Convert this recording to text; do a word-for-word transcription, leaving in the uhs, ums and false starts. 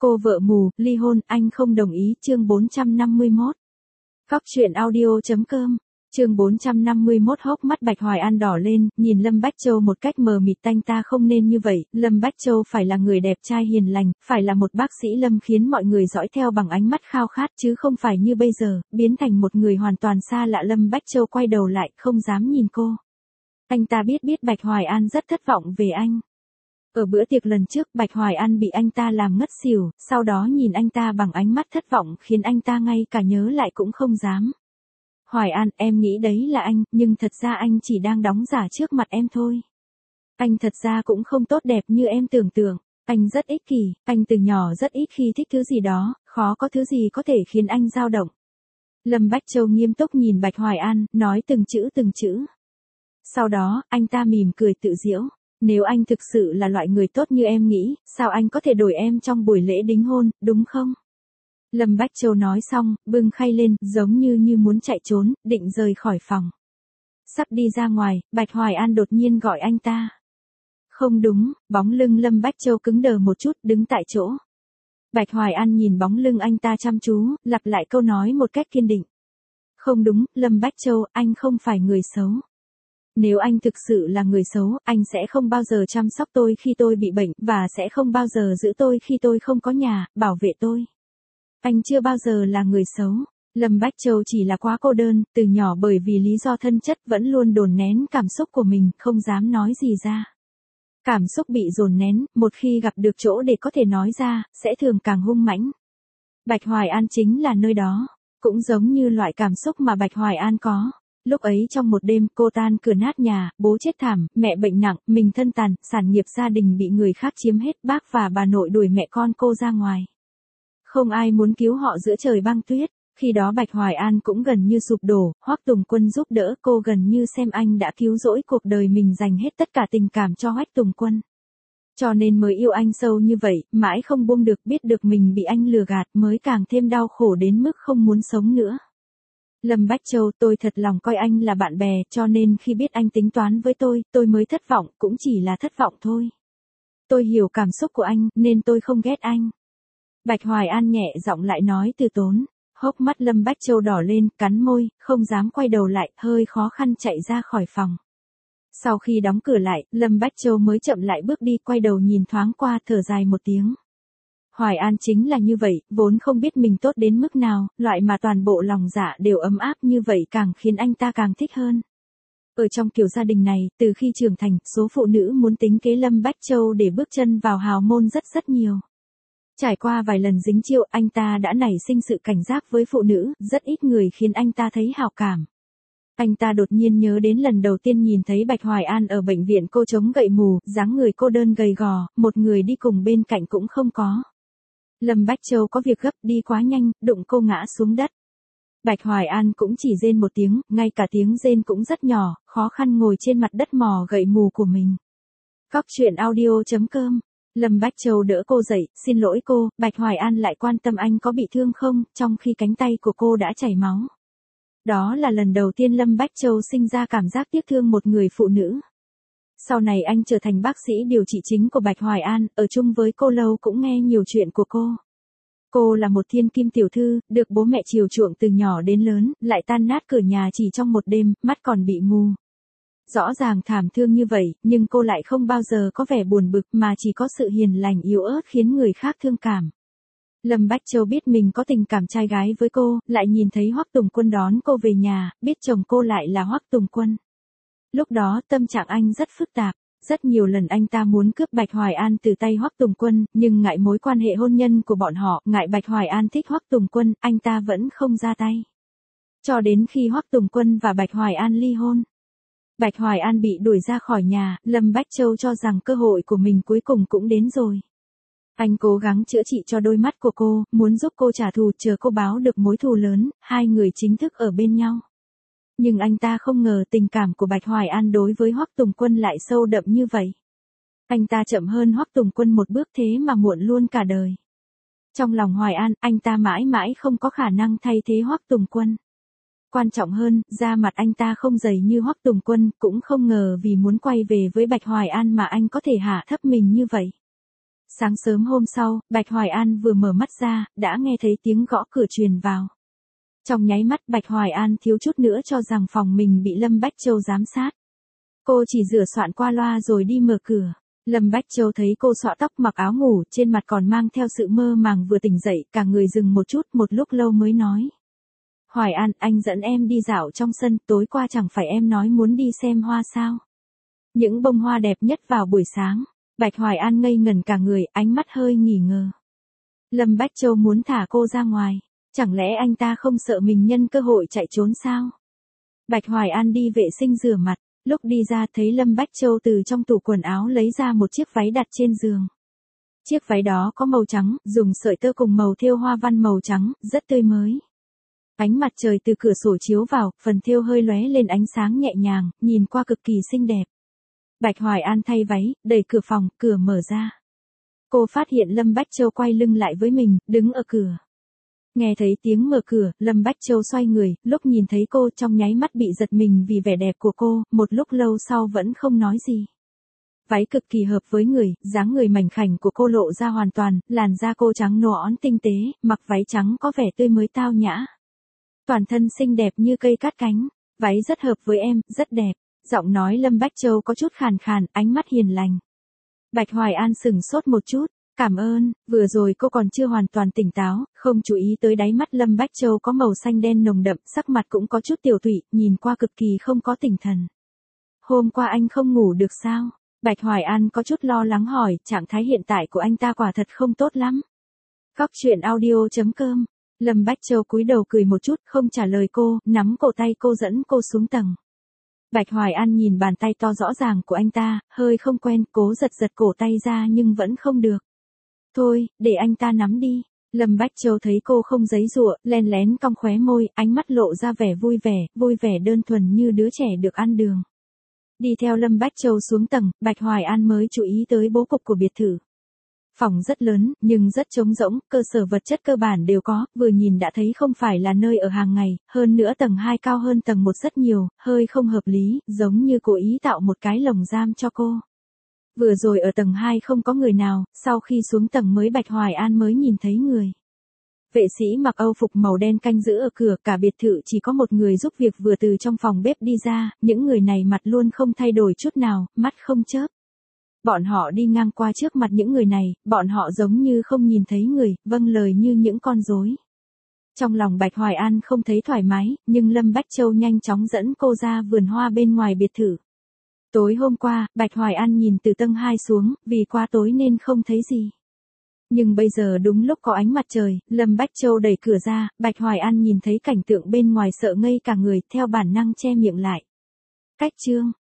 Cô vợ mù, ly hôn, anh không đồng ý, chương bốn trăm năm mươi mốt. Cóc truyện audio.com, chương bốn trăm năm mươi mốt. Hốc mắt Bạch Hoài An đỏ lên, nhìn Lâm Bách Châu một cách mờ mịt. Anh ta không nên như vậy, Lâm Bách Châu phải là người đẹp trai hiền lành, phải là một bác sĩ Lâm khiến mọi người dõi theo bằng ánh mắt khao khát, chứ không phải như bây giờ, biến thành một người hoàn toàn xa lạ. Lâm Bách Châu quay đầu lại, không dám nhìn cô. Anh ta biết biết Bạch Hoài An rất thất vọng về anh. Ở bữa tiệc lần trước, Bạch Hoài An bị anh ta làm ngất xỉu, sau đó nhìn anh ta bằng ánh mắt thất vọng khiến anh ta ngay cả nhớ lại cũng không dám. Hoài An, em nghĩ đấy là anh, nhưng thật ra anh chỉ đang đóng giả trước mặt em thôi. Anh thật ra cũng không tốt đẹp như em tưởng tượng, anh rất ích kỷ, anh từ nhỏ rất ít khi thích thứ gì đó, khó có thứ gì có thể khiến anh dao động. Lâm Bách Châu nghiêm túc nhìn Bạch Hoài An, nói từng chữ từng chữ. Sau đó, anh ta mỉm cười tự giễu. Nếu anh thực sự là loại người tốt như em nghĩ, sao anh có thể đổi em trong buổi lễ đính hôn, đúng không? Lâm Bách Châu nói xong, bưng khay lên, giống như như muốn chạy trốn, định rời khỏi phòng. Sắp đi ra ngoài, Bạch Hoài An đột nhiên gọi anh ta. Không đúng, bóng lưng Lâm Bách Châu cứng đờ một chút, đứng tại chỗ. Bạch Hoài An nhìn bóng lưng anh ta chăm chú, lặp lại câu nói một cách kiên định. Không đúng, Lâm Bách Châu, anh không phải người xấu. Nếu anh thực sự là người xấu, anh sẽ không bao giờ chăm sóc tôi khi tôi bị bệnh, và sẽ không bao giờ giữ tôi khi tôi không có nhà, bảo vệ tôi. Anh chưa bao giờ là người xấu. Lâm Bách Châu chỉ là quá cô đơn, từ nhỏ bởi vì lý do thân chất vẫn luôn dồn nén cảm xúc của mình, không dám nói gì ra. Cảm xúc bị dồn nén, một khi gặp được chỗ để có thể nói ra, sẽ thường càng hung mãnh. Bạch Hoài An chính là nơi đó, cũng giống như loại cảm xúc mà Bạch Hoài An có. Lúc ấy trong một đêm, cô tan cửa nát nhà, bố chết thảm, mẹ bệnh nặng, mình thân tàn, sản nghiệp gia đình bị người khác chiếm hết, bác và bà nội đuổi mẹ con cô ra ngoài. Không ai muốn cứu họ giữa trời băng tuyết. Khi đó Bạch Hoài An cũng gần như sụp đổ, Hoắc Tùng Quân giúp đỡ cô, gần như xem anh đã cứu rỗi cuộc đời mình, dành hết tất cả tình cảm cho Hoắc Tùng Quân. Cho nên mới yêu anh sâu như vậy, mãi không buông được, biết được mình bị anh lừa gạt mới càng thêm đau khổ đến mức không muốn sống nữa. Lâm Bách Châu, tôi thật lòng coi anh là bạn bè, cho nên khi biết anh tính toán với tôi, tôi mới thất vọng, cũng chỉ là thất vọng thôi. Tôi hiểu cảm xúc của anh, nên tôi không ghét anh. Bạch Hoài An nhẹ giọng lại nói từ tốn. Hốc mắt Lâm Bách Châu đỏ lên, cắn môi, không dám quay đầu lại, hơi khó khăn chạy ra khỏi phòng. Sau khi đóng cửa lại, Lâm Bách Châu mới chậm lại bước đi, quay đầu nhìn thoáng qua, thở dài một tiếng. Hoài An chính là như vậy, vốn không biết mình tốt đến mức nào, loại mà toàn bộ lòng dạ đều ấm áp như vậy càng khiến anh ta càng thích hơn. Ở trong kiểu gia đình này, từ khi trưởng thành, số phụ nữ muốn tính kế Lâm Bách Châu để bước chân vào hào môn rất rất nhiều. Trải qua vài lần dính chiêu, anh ta đã nảy sinh sự cảnh giác với phụ nữ, rất ít người khiến anh ta thấy hào cảm. Anh ta đột nhiên nhớ đến lần đầu tiên nhìn thấy Bạch Hoài An ở bệnh viện, cô chống gậy mù, dáng người cô đơn gầy gò, một người đi cùng bên cạnh cũng không có. Lâm Bách Châu có việc gấp, đi quá nhanh, đụng cô ngã xuống đất. Bạch Hoài An cũng chỉ rên một tiếng, ngay cả tiếng rên cũng rất nhỏ, khó khăn ngồi trên mặt đất mò gậy mù của mình. Cóc truyện audio.com. Lâm Bách Châu đỡ cô dậy, xin lỗi cô. Bạch Hoài An lại quan tâm anh có bị thương không, trong khi cánh tay của cô đã chảy máu. Đó là lần đầu tiên Lâm Bách Châu sinh ra cảm giác tiếc thương một người phụ nữ. Sau này anh trở thành bác sĩ điều trị chính của Bạch Hoài An, ở chung với cô lâu cũng nghe nhiều chuyện của cô. Cô là một thiên kim tiểu thư, được bố mẹ chiều chuộng từ nhỏ đến lớn, lại tan nát cửa nhà chỉ trong một đêm, mắt còn bị mù. Rõ ràng thảm thương như vậy, nhưng cô lại không bao giờ có vẻ buồn bực, mà chỉ có sự hiền lành yếu ớt khiến người khác thương cảm. Lâm Bách Châu biết mình có tình cảm trai gái với cô, lại nhìn thấy Hoắc Tùng Quân đón cô về nhà, biết chồng cô lại là Hoắc Tùng Quân. Lúc đó tâm trạng anh rất phức tạp, rất nhiều lần anh ta muốn cướp Bạch Hoài An từ tay Hoắc Tùng Quân, nhưng ngại mối quan hệ hôn nhân của bọn họ, ngại Bạch Hoài An thích Hoắc Tùng Quân, anh ta vẫn không ra tay. Cho đến khi Hoắc Tùng Quân và Bạch Hoài An ly hôn. Bạch Hoài An bị đuổi ra khỏi nhà, Lâm Bách Châu cho rằng cơ hội của mình cuối cùng cũng đến rồi. Anh cố gắng chữa trị cho đôi mắt của cô, muốn giúp cô trả thù, chờ cô báo được mối thù lớn, hai người chính thức ở bên nhau. Nhưng anh ta không ngờ tình cảm của Bạch Hoài An đối với Hoắc Tùng Quân lại sâu đậm như vậy. Anh ta chậm hơn Hoắc Tùng Quân một bước, thế mà muộn luôn cả đời. Trong lòng Hoài An, anh ta mãi mãi không có khả năng thay thế Hoắc Tùng Quân. Quan trọng hơn, da mặt anh ta không dày như Hoắc Tùng Quân, cũng không ngờ vì muốn quay về với Bạch Hoài An mà anh có thể hạ thấp mình như vậy. Sáng sớm hôm sau, Bạch Hoài An vừa mở mắt ra, đã nghe thấy tiếng gõ cửa truyền vào. Trong nháy mắt Bạch Hoài An thiếu chút nữa cho rằng phòng mình bị Lâm Bách Châu giám sát. Cô chỉ rửa soạn qua loa rồi đi mở cửa. Lâm Bách Châu thấy cô xõa tóc mặc áo ngủ, trên mặt còn mang theo sự mơ màng vừa tỉnh dậy, cả người dừng một chút, một lúc lâu mới nói. Hoài An, anh dẫn em đi dạo trong sân, tối qua chẳng phải em nói muốn đi xem hoa sao? Những bông hoa đẹp nhất vào buổi sáng. Bạch Hoài An ngây ngẩn cả người, ánh mắt hơi nghỉ ngờ. Lâm Bách Châu muốn thả cô ra ngoài. Chẳng lẽ anh ta không sợ mình nhân cơ hội chạy trốn sao? Bạch Hoài An đi vệ sinh rửa mặt. Lúc đi ra thấy Lâm Bách Châu từ trong tủ quần áo lấy ra một chiếc váy đặt trên giường. Chiếc váy đó có màu trắng, dùng sợi tơ cùng màu thêu hoa văn màu trắng, rất tươi mới. Ánh mặt trời từ cửa sổ chiếu vào, phần thêu hơi lóe lên ánh sáng nhẹ nhàng, nhìn qua cực kỳ xinh đẹp. Bạch Hoài An thay váy, đẩy cửa phòng, cửa mở ra. Cô phát hiện Lâm Bách Châu quay lưng lại với mình, đứng ở cửa. Nghe thấy tiếng mở cửa, Lâm Bách Châu xoay người, lúc nhìn thấy cô trong nháy mắt bị giật mình vì vẻ đẹp của cô, một lúc lâu sau vẫn không nói gì. Váy cực kỳ hợp với người, dáng người mảnh khảnh của cô lộ ra hoàn toàn, làn da cô trắng nõn tinh tế, mặc váy trắng có vẻ tươi mới tao nhã. Toàn thân xinh đẹp như cây cát cánh, váy rất hợp với em, rất đẹp. Giọng nói Lâm Bách Châu có chút khàn khàn, ánh mắt hiền lành. Bạch Hoài An sững sốt một chút, cảm ơn, vừa rồi cô còn chưa hoàn toàn tỉnh táo, không chú ý tới đáy mắt Lâm Bách Châu có màu xanh đen nồng đậm, sắc mặt cũng có chút tiểu tụy, nhìn qua cực kỳ không có tinh thần. Hôm qua anh không ngủ được sao? Bạch Hoài An có chút lo lắng hỏi, trạng thái hiện tại của anh ta quả thật không tốt lắm. Cóc truyện audio chấm com. Lâm Bách Châu cúi đầu cười một chút, không trả lời cô, nắm cổ tay cô dẫn cô xuống tầng. Bạch Hoài An nhìn bàn tay to rõ ràng của anh ta, hơi không quen, cố giật giật cổ tay ra nhưng vẫn không được. Thôi, để anh ta nắm đi. Lâm Bách Châu thấy cô không giãy giụa, len lén cong khóe môi, ánh mắt lộ ra vẻ vui vẻ, vui vẻ đơn thuần như đứa trẻ được ăn đường. Đi theo Lâm Bách Châu xuống tầng, Bạch Hoài An mới chú ý tới bố cục của biệt thự. Phòng rất lớn, nhưng rất trống rỗng, cơ sở vật chất cơ bản đều có, vừa nhìn đã thấy không phải là nơi ở hàng ngày, hơn nữa tầng hai cao hơn tầng một rất nhiều, hơi không hợp lý, giống như cố ý tạo một cái lồng giam cho cô. Vừa rồi ở tầng hai không có người nào, sau khi xuống tầng mới Bạch Hoài An mới nhìn thấy người. Vệ sĩ mặc âu phục màu đen canh giữ ở cửa, cả biệt thự chỉ có một người giúp việc vừa từ trong phòng bếp đi ra, những người này mặt luôn không thay đổi chút nào, mắt không chớp. Bọn họ đi ngang qua trước mặt những người này, bọn họ giống như không nhìn thấy người, vâng lời như những con rối. Trong lòng Bạch Hoài An không thấy thoải mái, nhưng Lâm Bách Châu nhanh chóng dẫn cô ra vườn hoa bên ngoài biệt thự. Tối hôm qua, Bạch Hoài An nhìn từ tầng hai xuống, vì quá tối nên không thấy gì. Nhưng bây giờ đúng lúc có ánh mặt trời, Lâm Bách Châu đẩy cửa ra, Bạch Hoài An nhìn thấy cảnh tượng bên ngoài sợ ngây cả người, theo bản năng che miệng lại. Cách chương